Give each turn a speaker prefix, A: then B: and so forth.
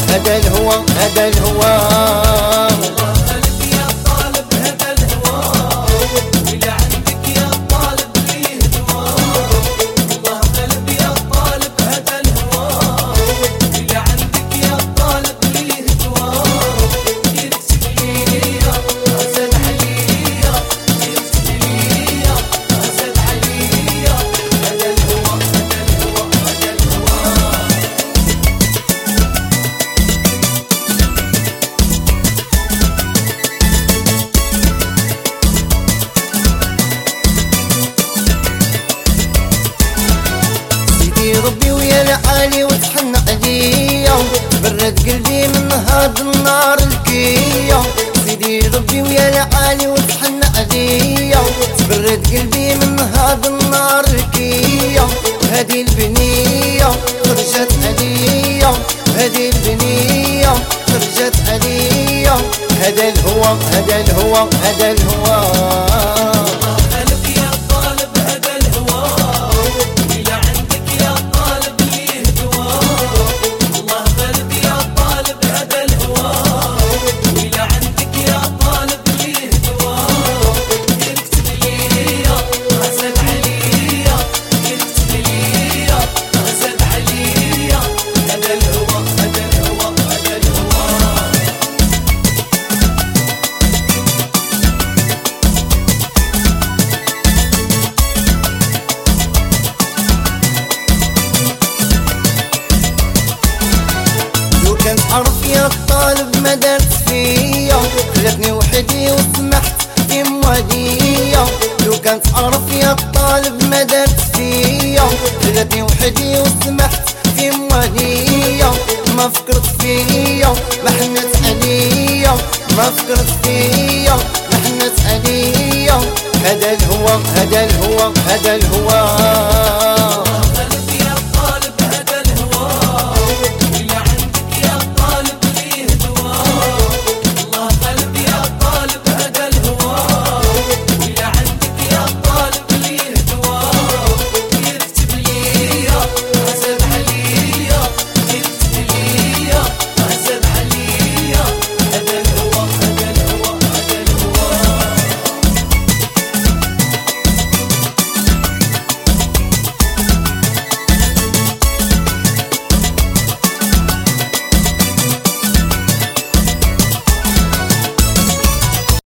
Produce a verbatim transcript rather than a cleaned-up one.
A: هذا الهوى هذا الهوى ربي ويا العالي وتحن عليا برد قلبي من هاد النار الكية. سيدي ربي ويا العالي وتحن عليا برد قلبي من هاد النار الكية. هادي البنية خرجت عليا هادي البنية خرجت عليا. هذا الهوى هذا الهوى هذا الهوى عرف يا الطالب ما دارت فيا خلتني وحدي وسمحت في مواليا. لو كانت عرف يا الطالب ما دارت فيا خلتني وحدي وسمحت